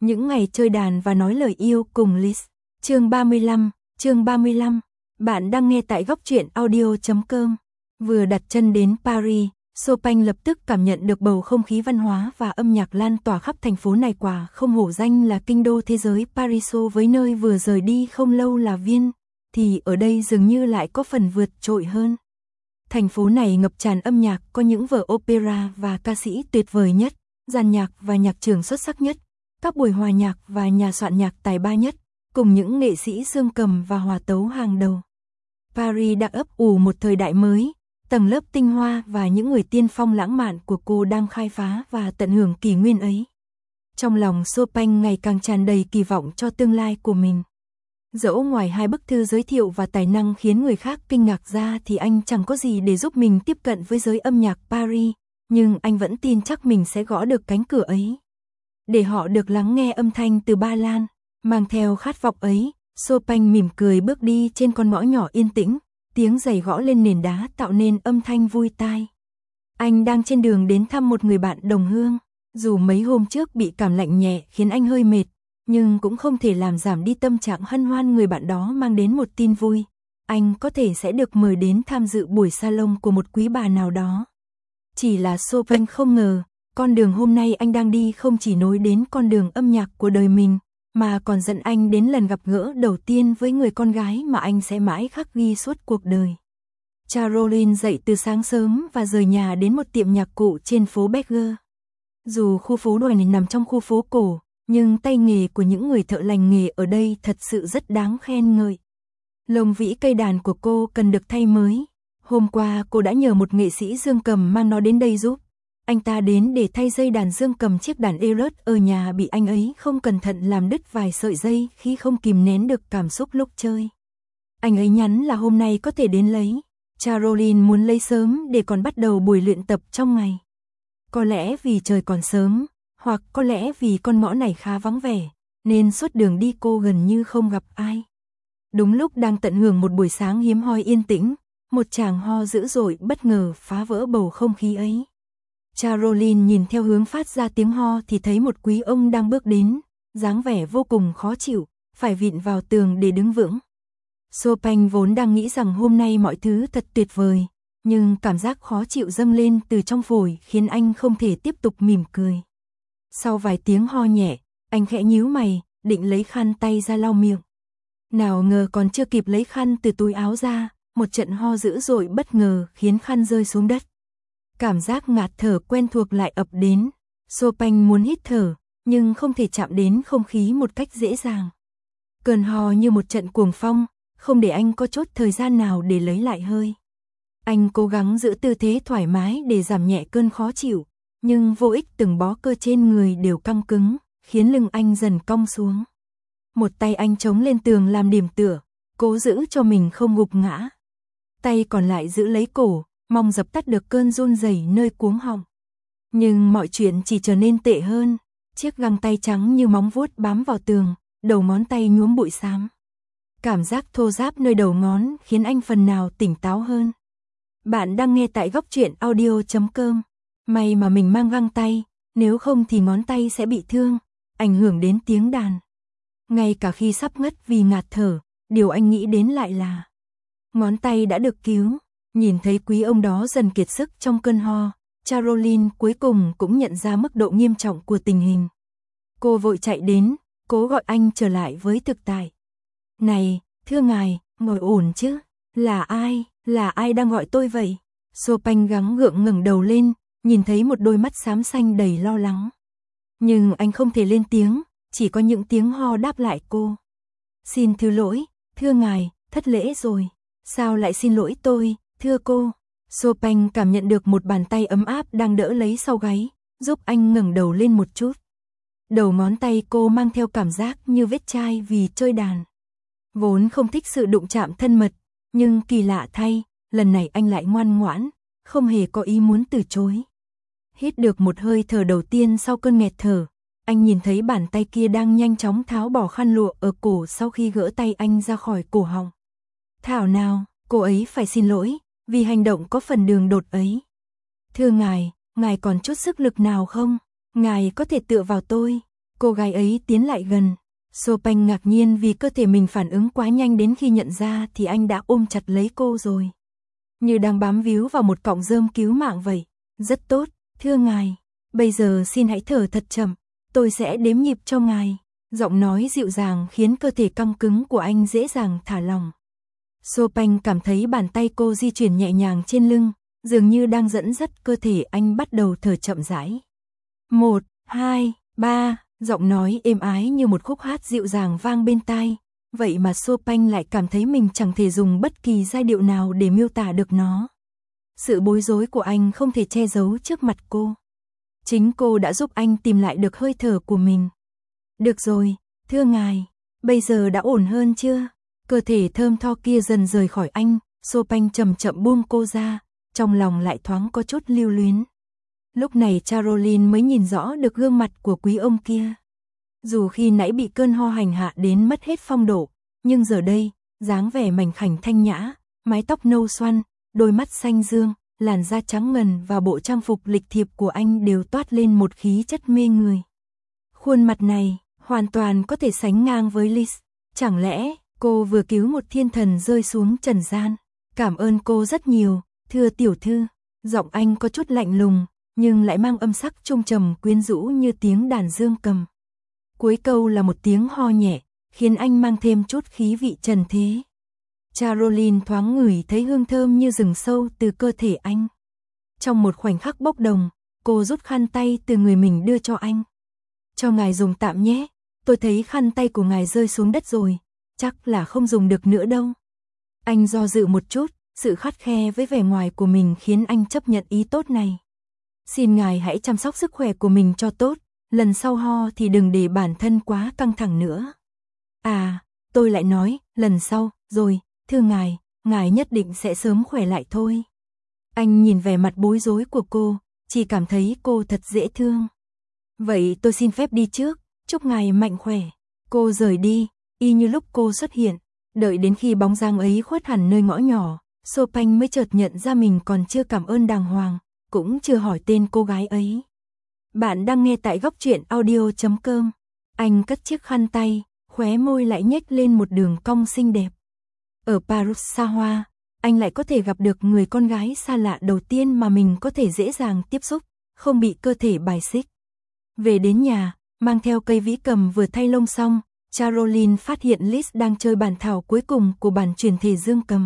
Những ngày chơi đàn và nói lời yêu cùng Liz. Chương 35. Bạn đang nghe tại góc truyện audio.com. Vừa đặt chân đến Paris, Chopin lập tức cảm nhận được bầu không khí văn hóa và âm nhạc lan tỏa khắp thành phố này, quả không hổ danh là kinh đô thế giới Paris. Với nơi vừa rời đi không lâu là Viên, thì ở đây dường như lại có phần vượt trội hơn. Thành phố này ngập tràn âm nhạc, có những vở opera và ca sĩ tuyệt vời nhất, dàn nhạc và nhạc trưởng xuất sắc nhất, các buổi hòa nhạc và nhà soạn nhạc tài ba nhất, cùng những nghệ sĩ dương cầm và hòa tấu hàng đầu. Paris đang ấp ủ một thời đại mới, tầng lớp tinh hoa và những người tiên phong lãng mạn của cô đang khai phá và tận hưởng kỷ nguyên ấy. Trong lòng Chopin ngày càng tràn đầy kỳ vọng cho tương lai của mình. Dẫu ngoài hai bức thư giới thiệu và tài năng khiến người khác kinh ngạc ra thì anh chẳng có gì để giúp mình tiếp cận với giới âm nhạc Paris, nhưng anh vẫn tin chắc mình sẽ gõ được cánh cửa ấy. Để họ được lắng nghe âm thanh từ Ba Lan, mang theo khát vọng ấy, Chopin mỉm cười bước đi trên con ngõ nhỏ yên tĩnh, tiếng giày gõ lên nền đá tạo nên âm thanh vui tai. Anh đang trên đường đến thăm một người bạn đồng hương, dù mấy hôm trước bị cảm lạnh nhẹ khiến anh hơi mệt, nhưng cũng không thể làm giảm đi tâm trạng hân hoan người bạn đó mang đến một tin vui. Anh có thể sẽ được mời đến tham dự buổi salon của một quý bà nào đó. Chỉ là Chopin không ngờ, con đường hôm nay anh đang đi không chỉ nối đến con đường âm nhạc của đời mình, mà còn dẫn anh đến lần gặp gỡ đầu tiên với người con gái mà anh sẽ mãi khắc ghi suốt cuộc đời. Caroline dậy từ sáng sớm và rời nhà đến một tiệm nhạc cụ trên phố Berger. Dù khu phố đồi này nằm trong khu phố cổ, nhưng tay nghề của những người thợ lành nghề ở đây thật sự rất đáng khen ngợi. Lồng vĩ cây đàn của cô cần được thay mới. Hôm qua cô đã nhờ một nghệ sĩ dương cầm mang nó đến đây giúp. Anh ta đến để thay dây đàn dương cầm chiếc đàn Eros ở nhà bị anh ấy không cẩn thận làm đứt vài sợi dây khi không kìm nén được cảm xúc lúc chơi. Anh ấy nhắn là hôm nay có thể đến lấy. Caroline muốn lấy sớm để còn bắt đầu buổi luyện tập trong ngày. Có lẽ vì trời còn sớm, hoặc có lẽ vì con ngõ này khá vắng vẻ, nên suốt đường đi cô gần như không gặp ai. Đúng lúc đang tận hưởng một buổi sáng hiếm hoi yên tĩnh, một tràng ho dữ dội bất ngờ phá vỡ bầu không khí ấy. Caroline nhìn theo hướng phát ra tiếng ho thì thấy một quý ông đang bước đến, dáng vẻ vô cùng khó chịu, phải vịn vào tường để đứng vững. Chopin vốn đang nghĩ rằng hôm nay mọi thứ thật tuyệt vời, nhưng cảm giác khó chịu dâng lên từ trong phổi khiến anh không thể tiếp tục mỉm cười. Sau vài tiếng ho nhẹ, anh khẽ nhíu mày, định lấy khăn tay ra lau miệng. Nào ngờ còn chưa kịp lấy khăn từ túi áo ra, một trận ho dữ dội bất ngờ khiến khăn rơi xuống đất. Cảm giác ngạt thở quen thuộc lại ập đến. Chopin muốn hít thở, nhưng không thể chạm đến không khí một cách dễ dàng. Cơn ho như một trận cuồng phong, không để anh có chút thời gian nào để lấy lại hơi. Anh cố gắng giữ tư thế thoải mái để giảm nhẹ cơn khó chịu, nhưng vô ích, từng bó cơ trên người đều căng cứng, khiến lưng anh dần cong xuống. Một tay anh chống lên tường làm điểm tựa, cố giữ cho mình không gục ngã. Tay còn lại giữ lấy cổ, mong dập tắt được cơn run rẩy nơi cuống họng. Nhưng mọi chuyện chỉ trở nên tệ hơn, chiếc găng tay trắng như móng vuốt bám vào tường, đầu ngón tay nhuốm bụi xám. Cảm giác thô ráp nơi đầu ngón khiến anh phần nào tỉnh táo hơn. Bạn đang nghe tại góc truyện audio.com. May mà mình mang găng tay, nếu không thì ngón tay sẽ bị thương, ảnh hưởng đến tiếng đàn. Ngay cả khi sắp ngất vì ngạt thở, điều anh nghĩ đến lại là ngón tay đã được cứu. Nhìn thấy quý ông đó dần kiệt sức trong cơn ho, Caroline cuối cùng cũng nhận ra mức độ nghiêm trọng của tình hình. Cô vội chạy đến, cố gọi anh trở lại với thực tại. Này, thưa ngài, ngồi ổn chứ? Là ai đang gọi tôi vậy? Chopin gắng gượng ngẩng đầu lên, nhìn thấy một đôi mắt xám xanh đầy lo lắng. Nhưng anh không thể lên tiếng, chỉ có những tiếng ho đáp lại cô. Xin thứ lỗi, thưa ngài, thất lễ rồi. Sao lại xin lỗi tôi, thưa cô? Chopin cảm nhận được một bàn tay ấm áp đang đỡ lấy sau gáy, giúp anh ngẩng đầu lên một chút. Đầu ngón tay cô mang theo cảm giác như vết chai vì chơi đàn. Vốn không thích sự đụng chạm thân mật, nhưng kỳ lạ thay, lần này anh lại ngoan ngoãn, không hề có ý muốn từ chối. Hít được một hơi thở đầu tiên sau cơn nghẹt thở, anh nhìn thấy bàn tay kia đang nhanh chóng tháo bỏ khăn lụa ở cổ sau khi gỡ tay anh ra khỏi cổ họng. Thảo nào, cô ấy phải xin lỗi, vì hành động có phần đường đột ấy. Thưa ngài còn chút sức lực nào không? Ngài có thể tựa vào tôi. Cô gái ấy tiến lại gần. Chopin ngạc nhiên vì cơ thể mình phản ứng quá nhanh, đến khi nhận ra thì anh đã ôm chặt lấy cô rồi. Như đang bám víu vào một cọng rơm cứu mạng vậy. Rất tốt, thưa ngài. Bây giờ xin hãy thở thật chậm, tôi sẽ đếm nhịp cho ngài. Giọng nói dịu dàng khiến cơ thể căng cứng của anh dễ dàng thả lỏng. Chopin cảm thấy bàn tay cô di chuyển nhẹ nhàng trên lưng, dường như đang dẫn dắt cơ thể anh bắt đầu thở chậm rãi. 1, 2, 3, giọng nói êm ái như một khúc hát dịu dàng vang bên tai. Vậy mà Chopin lại cảm thấy mình chẳng thể dùng bất kỳ giai điệu nào để miêu tả được nó. Sự bối rối của anh không thể che giấu trước mặt cô. Chính cô đã giúp anh tìm lại được hơi thở của mình. Được rồi, thưa ngài, bây giờ đã ổn hơn chưa? Cơ thể thơm tho kia dần rời khỏi anh, Chopin chậm chậm buông cô ra, trong lòng lại thoáng có chút lưu luyến. Lúc này Caroline mới nhìn rõ được gương mặt của quý ông kia. Dù khi nãy bị cơn ho hành hạ đến mất hết phong độ, nhưng giờ đây, dáng vẻ mảnh khảnh thanh nhã, mái tóc nâu xoăn, đôi mắt xanh dương, làn da trắng ngần và bộ trang phục lịch thiệp của anh đều toát lên một khí chất mê người. Khuôn mặt này hoàn toàn có thể sánh ngang với Liz. Chẳng lẽ cô vừa cứu một thiên thần rơi xuống trần gian? Cảm ơn cô rất nhiều, thưa tiểu thư. Giọng anh có chút lạnh lùng, nhưng lại mang âm sắc trung trầm quyến rũ như tiếng đàn dương cầm. Cuối câu là một tiếng ho nhẹ, khiến anh mang thêm chút khí vị trần thế. Caroline thoáng ngửi thấy hương thơm như rừng sâu từ cơ thể anh. Trong một khoảnh khắc bốc đồng, cô rút khăn tay từ người mình đưa cho anh. Cho ngài dùng tạm nhé, tôi thấy khăn tay của ngài rơi xuống đất rồi, chắc là không dùng được nữa đâu. Anh do dự một chút, sự khắt khe với vẻ ngoài của mình khiến anh chấp nhận ý tốt này. Xin ngài hãy chăm sóc sức khỏe của mình cho tốt, lần sau ho thì đừng để bản thân quá căng thẳng nữa. À, tôi lại nói, lần sau, rồi, thưa ngài nhất định sẽ sớm khỏe lại thôi. Anh nhìn vẻ mặt bối rối của cô, chỉ cảm thấy cô thật dễ thương. Vậy tôi xin phép đi trước, chúc ngài mạnh khỏe. Cô rời đi, y như lúc cô xuất hiện, đợi đến khi bóng dáng ấy khuất hẳn nơi ngõ nhỏ, Chopin mới chợt nhận ra mình còn chưa cảm ơn đàng hoàng, cũng chưa hỏi tên cô gái ấy. Bạn đang nghe tại góc truyện audio.com. Anh cất chiếc khăn tay, khóe môi lại nhếch lên một đường cong xinh đẹp. Ở Paris xa hoa, anh lại có thể gặp được người con gái xa lạ đầu tiên mà mình có thể dễ dàng tiếp xúc, không bị cơ thể bài xích. Về đến nhà, mang theo cây vĩ cầm vừa thay lông xong, Caroline phát hiện Liz đang chơi bản thảo cuối cùng của bản truyền thể dương cầm.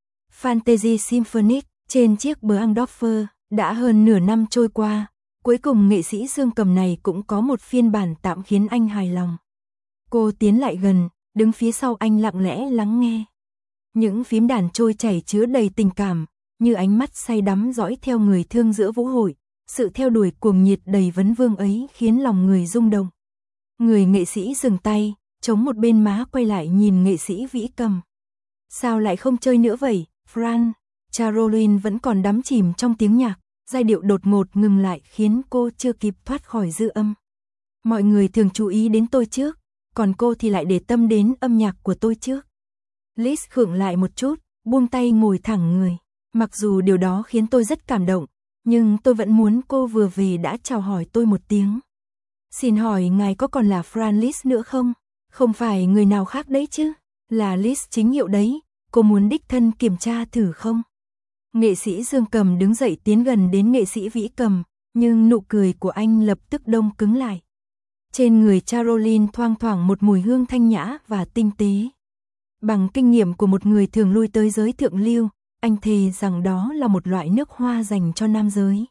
Fantasy Symphonic, trên chiếc Bergdorfer, đã hơn nửa năm trôi qua, cuối cùng nghệ sĩ dương cầm này cũng có một phiên bản tạm khiến anh hài lòng. Cô tiến lại gần, đứng phía sau anh lặng lẽ lắng nghe. Những phím đàn trôi chảy chứa đầy tình cảm, như ánh mắt say đắm dõi theo người thương giữa vũ hội, sự theo đuổi cuồng nhiệt đầy vấn vương ấy khiến lòng người rung động. Người nghệ sĩ dừng tay, chống một bên má quay lại nhìn nghệ sĩ vĩ cầm. Sao lại không chơi nữa vậy, Fran? Caroline vẫn còn đắm chìm trong tiếng nhạc, giai điệu đột ngột ngừng lại khiến cô chưa kịp thoát khỏi dư âm. Mọi người thường chú ý đến tôi trước, còn cô thì lại để tâm đến âm nhạc của tôi trước. Liz khựng lại một chút, buông tay ngồi thẳng người. Mặc dù điều đó khiến tôi rất cảm động, nhưng tôi vẫn muốn cô vừa về đã chào hỏi tôi một tiếng. Xin hỏi ngài có còn là Fran Liz nữa không? Không phải người nào khác đấy chứ? Là Liz chính hiệu đấy, cô muốn đích thân kiểm tra thử không? Nghệ sĩ dương cầm đứng dậy tiến gần đến nghệ sĩ vĩ cầm, nhưng nụ cười của anh lập tức đông cứng lại. Trên người Caroline thoang thoảng một mùi hương thanh nhã và tinh tế. Bằng kinh nghiệm của một người thường lui tới giới thượng lưu, anh thề rằng đó là một loại nước hoa dành cho nam giới.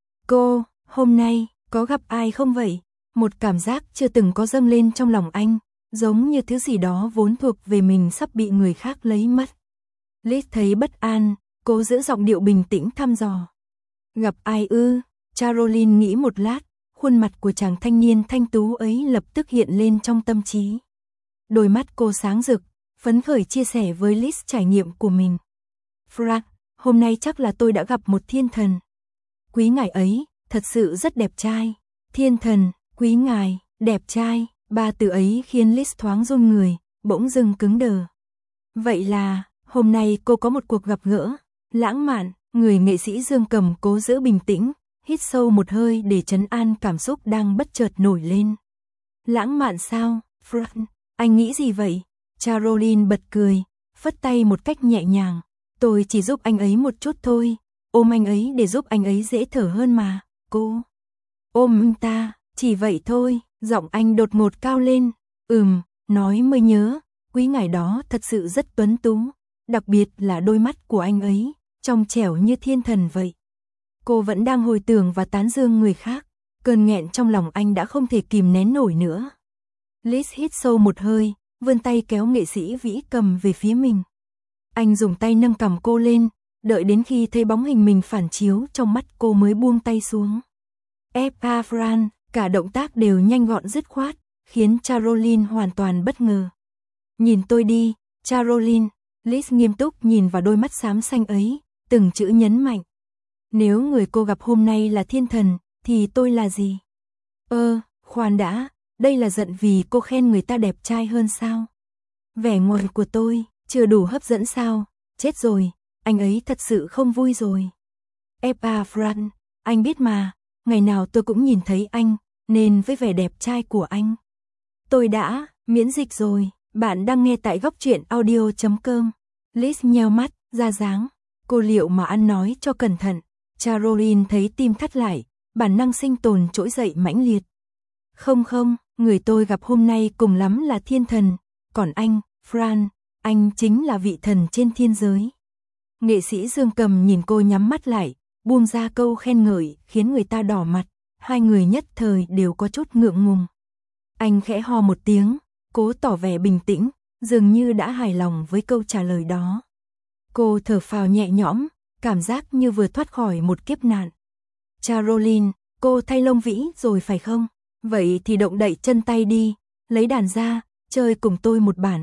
Cô, hôm nay, có gặp ai không vậy? Một cảm giác chưa từng có dâng lên trong lòng anh, giống như thứ gì đó vốn thuộc về mình sắp bị người khác lấy mất. Liz thấy bất an, cô giữ giọng điệu bình tĩnh thăm dò. Gặp ai ư? Caroline nghĩ một lát, khuôn mặt của chàng thanh niên thanh tú ấy lập tức hiện lên trong tâm trí. Đôi mắt cô sáng rực, phấn khởi chia sẻ với Liz trải nghiệm của mình. Frank, hôm nay chắc là tôi đã gặp một thiên thần. Quý ngài ấy, thật sự rất đẹp trai. Thiên thần, quý ngài, đẹp trai, ba từ ấy khiến Liz thoáng run người, bỗng dưng cứng đờ. Vậy là, hôm nay cô có một cuộc gặp gỡ lãng mạn. Người nghệ sĩ dương cầm cố giữ bình tĩnh, hít sâu một hơi để trấn an cảm xúc đang bất chợt nổi lên. Lãng mạn sao, Fran? Anh nghĩ gì vậy? Caroline bật cười, phất tay một cách nhẹ nhàng. Tôi chỉ giúp anh ấy một chút thôi. Ôm anh ấy để giúp anh ấy dễ thở hơn mà, cô. Ôm anh ta, chỉ vậy thôi. Giọng anh đột ngột cao lên. Nói mới nhớ, quý ngài đó thật sự rất tuấn tú. Đặc biệt là đôi mắt của anh ấy, trong trẻo như thiên thần vậy. Cô vẫn đang hồi tưởng và tán dương người khác. Cơn nghẹn trong lòng anh đã không thể kìm nén nổi nữa. Liz hít sâu một hơi, vươn tay kéo nghệ sĩ vĩ cầm về phía mình. Anh dùng tay nâng cằm cô lên, đợi đến khi thấy bóng hình mình phản chiếu trong mắt cô mới buông tay xuống. Fran, cả động tác đều nhanh gọn dứt khoát, khiến Caroline hoàn toàn bất ngờ. Nhìn tôi đi, Caroline. Liz nghiêm túc nhìn vào đôi mắt xám xanh ấy, từng chữ nhấn mạnh. Nếu người cô gặp hôm nay là thiên thần, thì tôi là gì? Khoan đã, đây là giận vì cô khen người ta đẹp trai hơn sao? Vẻ ngoài của tôi, chưa đủ hấp dẫn sao? Chết rồi, anh ấy thật sự không vui rồi. Fran, anh biết mà, ngày nào tôi cũng nhìn thấy anh, nên với vẻ đẹp trai của anh. Tôi đã miễn dịch rồi, bạn đang nghe tại góc truyện audio.com. Liz nheo mắt, ra dáng, cô liệu mà ăn nói cho cẩn thận. Caroline thấy tim thắt lại, bản năng sinh tồn trỗi dậy mãnh liệt. Không, người tôi gặp hôm nay cùng lắm là thiên thần, còn anh, Fran, anh chính là vị thần trên thiên giới. Nghệ sĩ Dương Cầm nhìn cô nhắm mắt lại, buông ra câu khen ngợi khiến người ta đỏ mặt, hai người nhất thời đều có chút ngượng ngùng. Anh khẽ ho một tiếng, cố tỏ vẻ bình tĩnh, dường như đã hài lòng với câu trả lời đó. Cô thở phào nhẹ nhõm, cảm giác như vừa thoát khỏi một kiếp nạn. Caroline, cô thay lông vĩ rồi phải không? Vậy thì động đậy chân tay đi, lấy đàn ra, chơi cùng tôi một bản,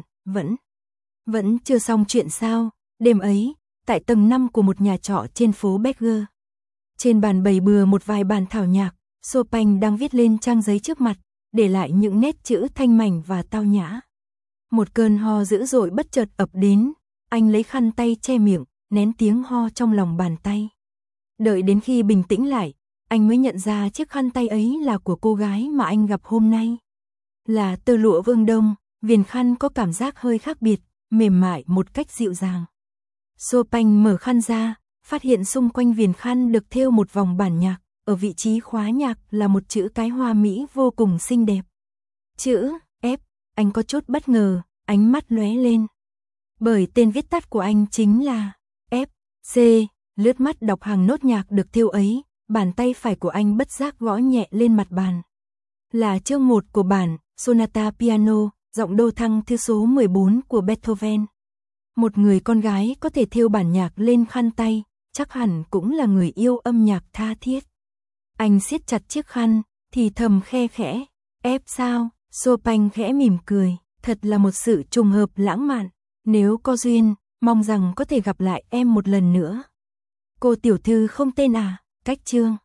vẫn chưa xong chuyện sao? Đêm ấy, tại tầng 5 của một nhà trọ trên phố Berger. Trên bàn bày bừa một vài bản thảo nhạc, Chopin đang viết lên trang giấy trước mặt, để lại những nét chữ thanh mảnh và tao nhã. Một cơn ho dữ dội bất chợt ập đến, anh lấy khăn tay che miệng, nén tiếng ho trong lòng bàn tay. Đợi đến khi bình tĩnh lại, anh mới nhận ra chiếc khăn tay ấy là của cô gái mà anh gặp hôm nay. Là tơ lụa Vương Đông, viền khăn có cảm giác hơi khác biệt, mềm mại một cách dịu dàng. Chopin mở khăn ra, phát hiện xung quanh viền khăn được thêu một vòng bản nhạc, ở vị trí khóa nhạc là một chữ cái hoa mỹ vô cùng xinh đẹp. Chữ F, anh có chút bất ngờ, ánh mắt lóe lên. Bởi tên viết tắt của anh chính là F, C, lướt mắt đọc hàng nốt nhạc được thêu ấy, bàn tay phải của anh bất giác gõ nhẹ lên mặt bàn. Là chương 1 của bản Sonata Piano, giọng đô thăng thứ số 14 của Beethoven. Một người con gái có thể thêu bản nhạc lên khăn tay, chắc hẳn cũng là người yêu âm nhạc tha thiết. Anh siết chặt chiếc khăn, thì thầm khe khẽ, F sao? Chopin khẽ mỉm cười, thật là một sự trùng hợp lãng mạn. Nếu có duyên, mong rằng có thể gặp lại em một lần nữa. Cô tiểu thư không tên à? Cách chương